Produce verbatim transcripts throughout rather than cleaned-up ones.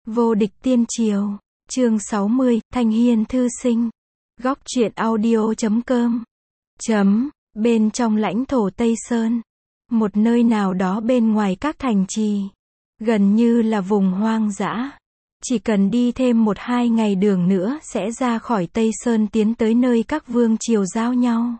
Vô địch tiên triều, chương sáu mươi, Thanh Hiên thư sinh. Góc truyện audio chấm com. Chấm, bên trong lãnh thổ Tây Sơn. Một nơi nào đó bên ngoài các thành trì. Gần như là vùng hoang dã. Chỉ cần đi thêm một hai ngày đường nữa sẽ ra khỏi Tây Sơn tiến tới nơi các vương triều giao nhau.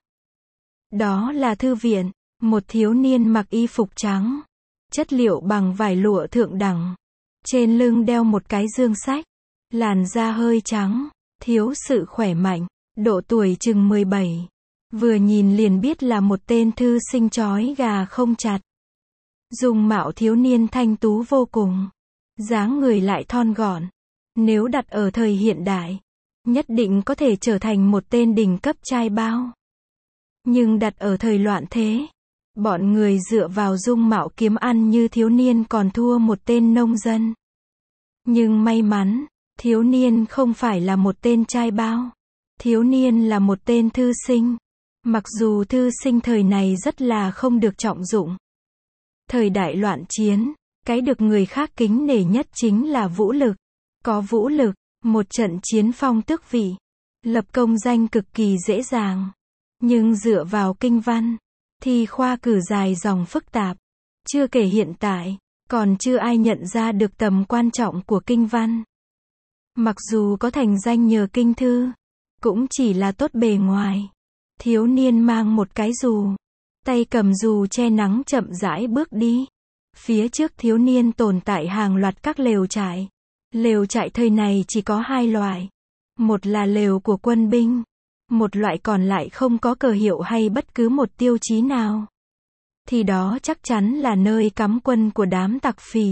Đó là thư viện. Một thiếu niên mặc y phục trắng. Chất liệu bằng vải lụa thượng đẳng. Trên lưng đeo một cái dương sách. Làn da hơi trắng. Thiếu sự khỏe mạnh. Độ tuổi chừng mười bảy. Vừa nhìn liền biết là một tên thư sinh chói gà không chặt. Dung mạo thiếu niên thanh tú vô cùng. Dáng người lại thon gọn. Nếu đặt ở thời hiện đại, nhất định có thể trở thành một tên đỉnh cấp trai bao. Nhưng đặt ở thời loạn thế, bọn người dựa vào dung mạo kiếm ăn như thiếu niên còn thua một tên nông dân. Nhưng may mắn, thiếu niên không phải là một tên trai bao. Thiếu niên là một tên thư sinh. Mặc dù thư sinh thời này rất là không được trọng dụng. Thời đại loạn chiến, cái được người khác kính nể nhất chính là vũ lực. Có vũ lực, một trận chiến phong tước vị, lập công danh cực kỳ dễ dàng. Nhưng dựa vào kinh văn, thì khoa cử dài dòng phức tạp. Chưa kể hiện tại, còn chưa ai nhận ra được tầm quan trọng của kinh văn. Mặc dù có thành danh nhờ kinh thư, cũng chỉ là tốt bề ngoài. Thiếu niên mang một cái dù, tay cầm dù che nắng chậm rãi bước đi. Phía trước thiếu niên tồn tại hàng loạt các lều trại. Lều trại thời này chỉ có hai loại. Một là lều của quân binh. Một loại còn lại không có cờ hiệu hay bất cứ một tiêu chí nào. Thì đó chắc chắn là nơi cắm quân của đám tặc phỉ.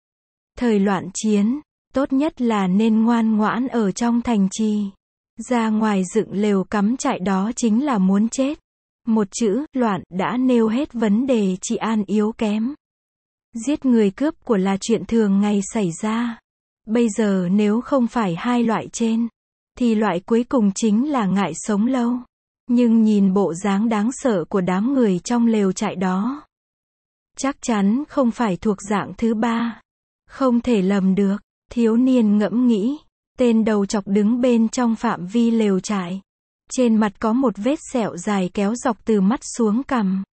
Thời loạn chiến, tốt nhất là nên ngoan ngoãn ở trong thành trì. Ra ngoài dựng lều cắm trại đó chính là muốn chết. Một chữ, loạn, đã nêu hết vấn đề trị an yếu kém. Giết người cướp của là chuyện thường ngày xảy ra. Bây giờ nếu không phải hai loại trên, thì loại cuối cùng chính là ngại sống lâu. Nhưng nhìn bộ dáng đáng sợ của đám người trong lều trại đó, chắc chắn không phải thuộc dạng thứ ba. Không thể lầm được, thiếu niên ngẫm nghĩ. Tên đầu chọc đứng bên trong phạm vi lều trại. Trên mặt có một vết sẹo dài kéo dọc từ mắt xuống cằm.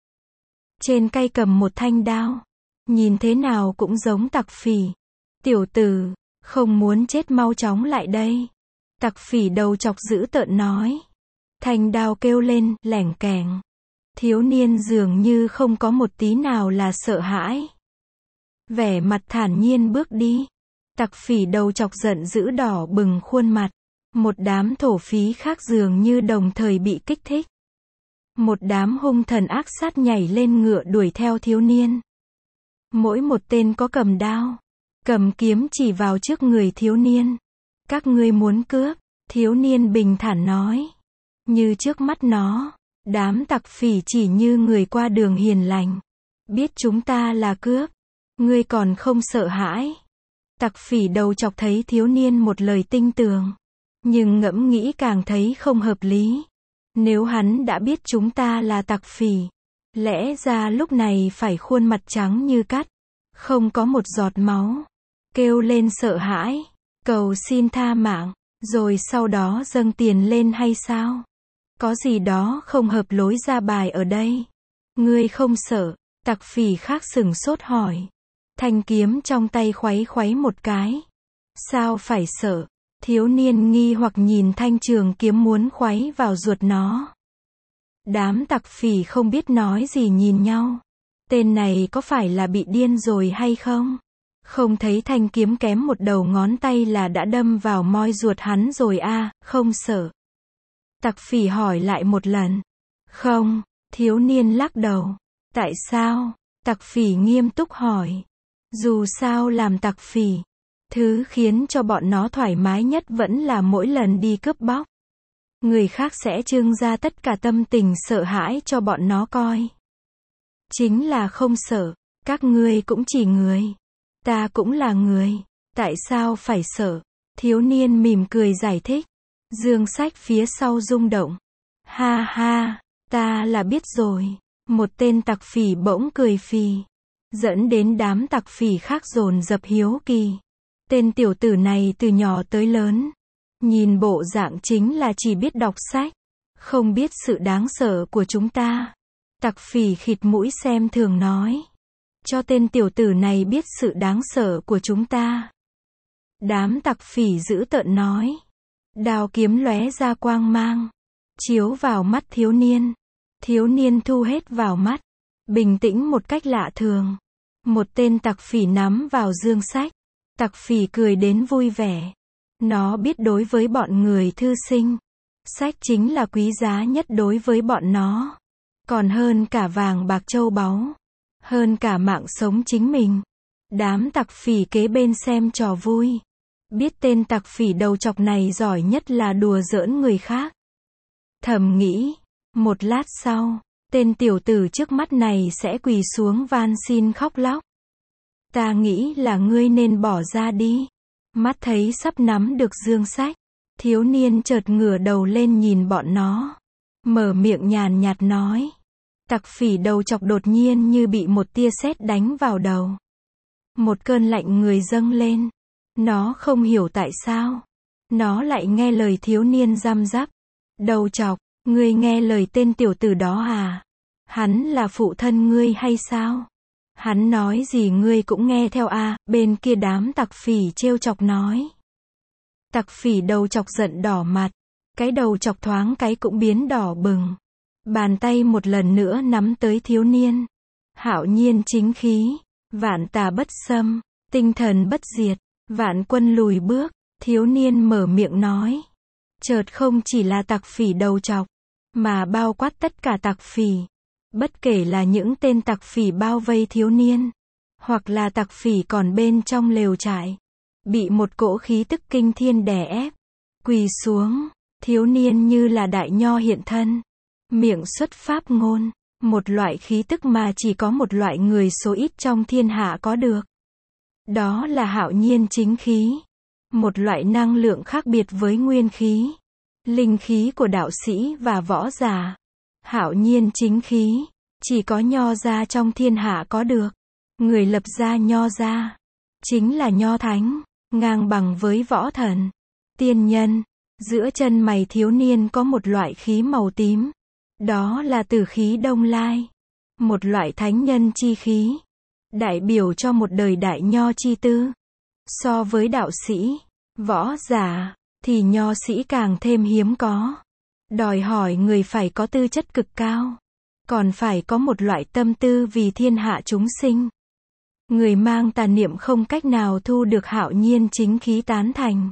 Trên tay cầm một thanh đao. Nhìn thế nào cũng giống tặc phỉ. Tiểu tử, không muốn chết mau chóng lại đây. Tặc phỉ đầu chọc dữ tợn nói. Thanh đao kêu lên, lẻng kẻng. Thiếu niên dường như không có một tí nào là sợ hãi. Vẻ mặt thản nhiên bước đi. Tặc phỉ đầu chọc giận dữ đỏ bừng khuôn mặt. Một đám thổ phí khác dường như đồng thời bị kích thích. Một đám hung thần ác sát nhảy lên ngựa đuổi theo thiếu niên. Mỗi một tên có cầm đao, cầm kiếm chỉ vào trước người thiếu niên. Các ngươi muốn cướp, thiếu niên bình thản nói. Như trước mắt nó, đám tặc phỉ chỉ như người qua đường hiền lành. Biết chúng ta là cướp, ngươi còn không sợ hãi. Tặc phỉ đầu chọc thấy thiếu niên một lời tinh tường. Nhưng ngẫm nghĩ càng thấy không hợp lý. Nếu hắn đã biết chúng ta là tặc phỉ, lẽ ra lúc này phải khuôn mặt trắng như cát, không có một giọt máu, kêu lên sợ hãi, cầu xin tha mạng, rồi sau đó dâng tiền lên hay sao? Có gì đó không hợp lối ra bài ở đây. Ngươi không sợ? Tặc phỉ khác sửng sốt hỏi. Thanh kiếm trong tay khuấy khuấy một cái. Sao phải sợ? Thiếu niên nghi hoặc nhìn thanh trường kiếm muốn khuấy vào ruột nó. Đám tặc phỉ không biết nói gì nhìn nhau. Tên này có phải là bị điên rồi hay không? Không thấy thanh kiếm kém một đầu ngón tay là đã đâm vào moi ruột hắn rồi à, không sợ. Tặc phỉ hỏi lại một lần. Không, thiếu niên lắc đầu. Tại sao? Tặc phỉ nghiêm túc hỏi. Dù sao làm tặc phỉ, thứ khiến cho bọn nó thoải mái nhất vẫn là mỗi lần đi cướp bóc. Người khác sẽ trưng ra tất cả tâm tình sợ hãi cho bọn nó coi. Chính là không sợ, các ngươi cũng chỉ người. Ta cũng là người, tại sao phải sợ? Thiếu niên mỉm cười giải thích. Dương sách phía sau rung động. Ha ha, ta là biết rồi. Một tên tặc phỉ bỗng cười phì. Dẫn đến đám tặc phỉ khác dồn dập hiếu kỳ. Tên tiểu tử này từ nhỏ tới lớn, nhìn bộ dạng chính là chỉ biết đọc sách, không biết sự đáng sợ của chúng ta. Tặc phỉ khịt mũi xem thường nói. Cho tên tiểu tử này biết sự đáng sợ của chúng ta. Đám tặc phỉ dữ tợn nói. Đao kiếm lóe ra quang mang, chiếu vào mắt thiếu niên. Thiếu niên thu hết vào mắt, bình tĩnh một cách lạ thường. Một tên tặc phỉ nắm vào dương sách. Tặc phỉ cười đến vui vẻ. Nó biết đối với bọn người thư sinh, sách chính là quý giá nhất đối với bọn nó. Còn hơn cả vàng bạc châu báu, hơn cả mạng sống chính mình. Đám tặc phỉ kế bên xem trò vui, biết tên tặc phỉ đầu chọc này giỏi nhất là đùa giỡn người khác. Thầm nghĩ, một lát sau, tên tiểu tử trước mắt này sẽ quỳ xuống van xin khóc lóc. Ta nghĩ là ngươi nên bỏ ra đi. Mắt thấy sắp nắm được dương sách, thiếu niên chợt ngửa đầu lên nhìn bọn nó, mở miệng nhàn nhạt nói. Tặc phỉ đầu chọc đột nhiên như bị một tia sét đánh vào đầu. Một cơn lạnh người dâng lên. Nó không hiểu tại sao nó lại nghe lời thiếu niên răm rắp. Đầu chọc, ngươi nghe lời tên tiểu tử đó à? Hắn là phụ thân ngươi hay sao? Hắn nói gì ngươi cũng nghe theo à? Bên kia đám tặc phỉ trêu chọc nói. Tặc phỉ đầu chọc giận đỏ mặt, cái đầu chọc thoáng cái cũng biến đỏ bừng. Bàn tay một lần nữa nắm tới thiếu niên. Hạo nhiên chính khí, vạn tà bất xâm, tinh thần bất diệt, vạn quân lùi bước. Thiếu niên mở miệng nói. Chợt không chỉ là tặc phỉ đầu chọc, mà bao quát tất cả tặc phỉ. Bất kể là những tên tặc phỉ bao vây thiếu niên, hoặc là tặc phỉ còn bên trong lều trại, bị một cỗ khí tức kinh thiên đè ép, quỳ xuống. Thiếu niên như là đại nho hiện thân, miệng xuất pháp ngôn, một loại khí tức mà chỉ có một loại người số ít trong thiên hạ có được. Đó là hạo nhiên chính khí, một loại năng lượng khác biệt với nguyên khí, linh khí của đạo sĩ và võ giả. Hạo nhiên chính khí, chỉ có nho gia trong thiên hạ có được. Người lập ra nho gia, chính là nho thánh, ngang bằng với võ thần, tiên nhân. Giữa chân mày thiếu niên có một loại khí màu tím. Đó là tử khí Đông Lai. Một loại thánh nhân chi khí, đại biểu cho một đời đại nho chi tư. So với đạo sĩ, võ giả, thì nho sĩ càng thêm hiếm có. Đòi hỏi người phải có tư chất cực cao, còn phải có một loại tâm tư vì thiên hạ chúng sinh. Người mang tà niệm không cách nào thu được hạo nhiên chính khí tán thành.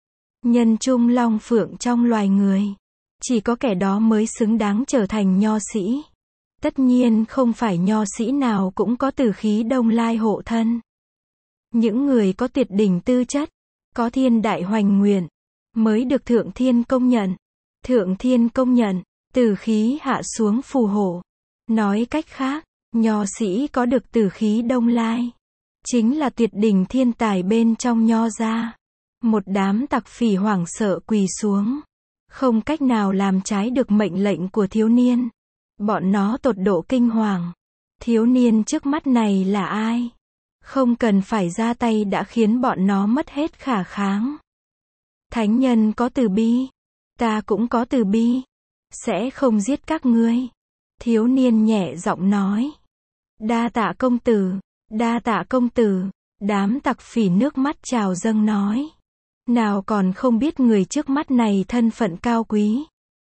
Nhân trung long phượng trong loài người, chỉ có kẻ đó mới xứng đáng trở thành nho sĩ. Tất nhiên không phải nho sĩ nào cũng có tử khí Đông Lai hộ thân. Những người có tuyệt đỉnh tư chất, có thiên đại hoành nguyện, mới được thượng thiên công nhận. Thượng thiên công nhận, tử khí hạ xuống phù hộ. Nói cách khác, nho sĩ có được tử khí Đông Lai, chính là tuyệt đỉnh thiên tài bên trong nho gia. Một đám tặc phỉ hoảng sợ quỳ xuống, không cách nào làm trái được mệnh lệnh của thiếu niên. Bọn nó tột độ kinh hoàng. Thiếu niên trước mắt này là ai? Không cần phải ra tay đã khiến bọn nó mất hết khả kháng. Thánh nhân có từ bi, ta cũng có từ bi, sẽ không giết các ngươi. Thiếu niên nhẹ giọng nói. Đa tạ công tử, đa tạ công tử. Đám tặc phỉ nước mắt trào dâng nói. Nào còn không biết người trước mắt này thân phận cao quý.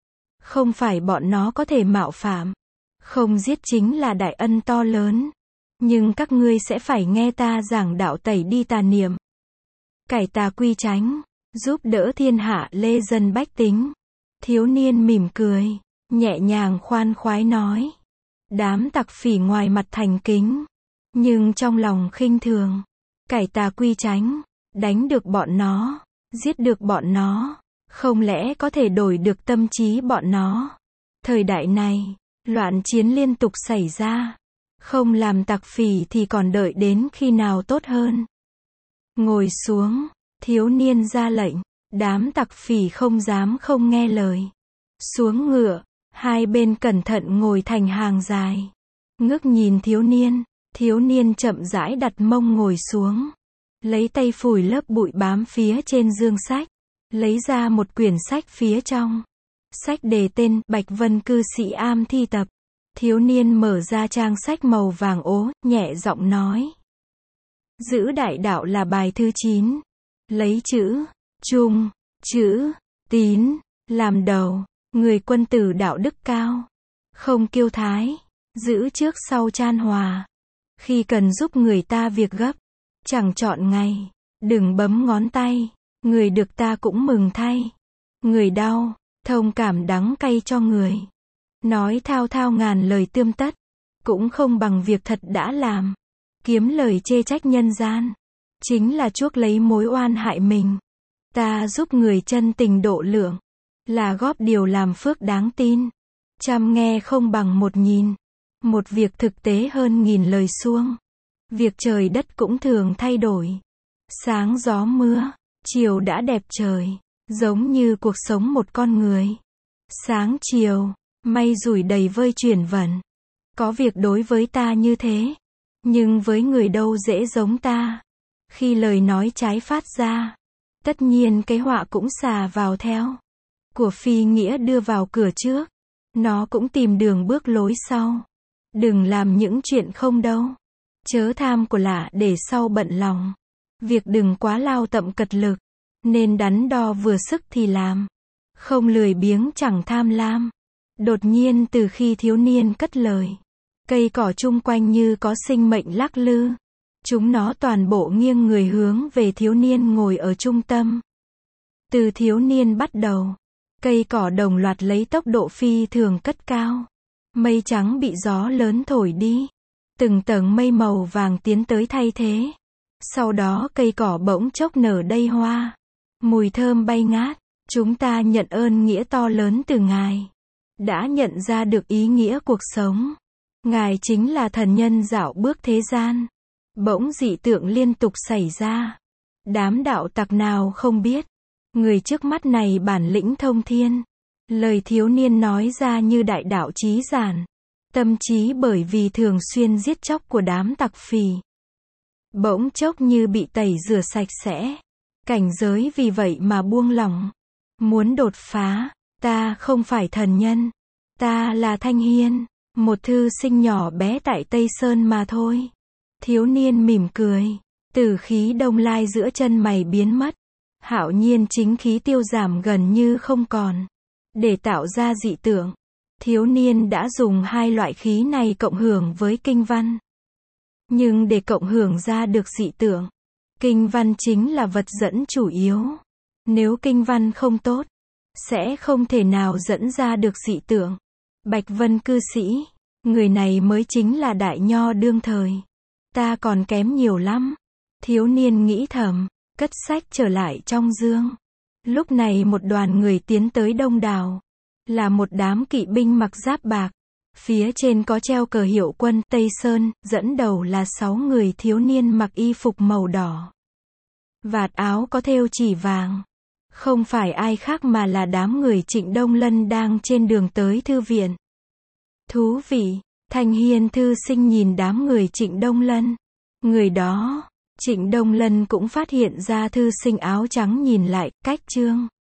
Không phải bọn nó có thể mạo phạm. Không giết chính là đại ân to lớn. Nhưng các ngươi sẽ phải nghe ta giảng đạo tẩy đi tà niệm, cải tà quy chánh, giúp đỡ thiên hạ lê dân bách tính. Thiếu niên mỉm cười, nhẹ nhàng khoan khoái nói. Đám tặc phỉ ngoài mặt thành kính, nhưng trong lòng khinh thường. Cải tà quy chánh, đánh được bọn nó, giết được bọn nó, không lẽ có thể đổi được tâm trí bọn nó. Thời đại này, loạn chiến liên tục xảy ra. Không làm tặc phỉ thì còn đợi đến khi nào tốt hơn. Ngồi xuống, thiếu niên ra lệnh. Đám tặc phỉ không dám không nghe lời. Xuống ngựa, hai bên cẩn thận ngồi thành hàng dài. Ngước nhìn thiếu niên, thiếu niên chậm rãi đặt mông ngồi xuống. lấy tay phủi lớp bụi bám phía trên dương sách, lấy ra một quyển sách phía trong. Sách đề tên Bạch Vân Cư Sĩ Am Thi Tập. Thiếu niên mở ra trang sách màu vàng ố, nhẹ giọng nói. Giữ đại đạo là bài thứ chín. Lấy chữ trung, chữ tín làm đầu, người quân tử đạo đức cao, không kiêu thái, giữ trước sau chan hòa. Khi cần giúp người ta việc gấp, chẳng chọn ngày, đừng bấm ngón tay, người được ta cũng mừng thay. Người đau, thông cảm đắng cay cho người. Nói thao thao ngàn lời tươm tất, cũng không bằng việc thật đã làm. Kiếm lời chê trách nhân gian, chính là chuốc lấy mối oan hại mình. Ta giúp người chân tình độ lượng, là góp điều làm phước đáng tin. Trăm nghe không bằng một nhìn, một việc thực tế hơn nghìn lời suông. Việc trời đất cũng thường thay đổi. Sáng gió mưa, chiều đã đẹp trời, giống như cuộc sống một con người. Sáng chiều, mây rủi đầy vơi chuyển vẩn. Có việc đối với ta như thế, nhưng với người đâu dễ giống ta. Khi lời nói trái phát ra, tất nhiên cái họa cũng xà vào theo. Của phi nghĩa đưa vào cửa trước, nó cũng tìm đường bước lối sau. Đừng làm những chuyện không đâu. Chớ tham của lạ để sau bận lòng. Việc đừng quá lao tậm cật lực, nên đắn đo vừa sức thì làm. Không lười biếng chẳng tham lam. Đột nhiên từ khi thiếu niên cất lời, cây cỏ chung quanh như có sinh mệnh lắc lư. Chúng nó toàn bộ nghiêng người hướng về thiếu niên ngồi ở trung tâm. Từ thiếu niên bắt đầu, cây cỏ đồng loạt lấy tốc độ phi thường cất cao. Mây trắng bị gió lớn thổi đi. Từng tầng mây màu vàng tiến tới thay thế. Sau đó cây cỏ bỗng chốc nở đầy hoa. Mùi thơm bay ngát. Chúng ta nhận ơn nghĩa to lớn từ Ngài. Đã nhận ra được ý nghĩa cuộc sống. Ngài chính là thần nhân dạo bước thế gian. Bỗng dị tượng liên tục xảy ra. Đám đạo tặc nào không biết. Người trước mắt này bản lĩnh thông thiên. Lời thiếu niên nói ra như đại đạo chí giản. Tâm trí bởi vì thường xuyên giết chóc của đám tặc phì. Bỗng chốc như bị tẩy rửa sạch sẽ. Cảnh giới vì vậy mà buông lỏng. Muốn đột phá, ta không phải thần nhân. Ta là Thanh Hiên, một thư sinh nhỏ bé tại Tây Sơn mà thôi. Thiếu niên mỉm cười. Tử khí đông lai giữa chân mày biến mất. Hạo nhiên chính khí tiêu giảm gần như không còn. Để tạo ra dị tượng, thiếu niên đã dùng hai loại khí này cộng hưởng với kinh văn. Nhưng để cộng hưởng ra được dị tượng, kinh văn chính là vật dẫn chủ yếu. Nếu kinh văn không tốt, sẽ không thể nào dẫn ra được dị tượng. Bạch Vân Cư Sĩ, người này mới chính là đại nho đương thời. Ta còn kém nhiều lắm. Thiếu niên nghĩ thầm, cất sách trở lại trong dương. Lúc này một đoàn người tiến tới đông đảo. Là một đám kỵ binh mặc giáp bạc. Phía trên có treo cờ hiệu quân Tây Sơn, dẫn đầu là sáu người thiếu niên mặc y phục màu đỏ. Vạt áo có thêu chỉ vàng. Không phải ai khác mà là đám người Trịnh Đông Lân đang trên đường tới thư viện. Thú vị, Thanh Hiên thư sinh nhìn đám người Trịnh Đông Lân. Người đó, Trịnh Đông Lân cũng phát hiện ra thư sinh áo trắng nhìn lại, cách chương.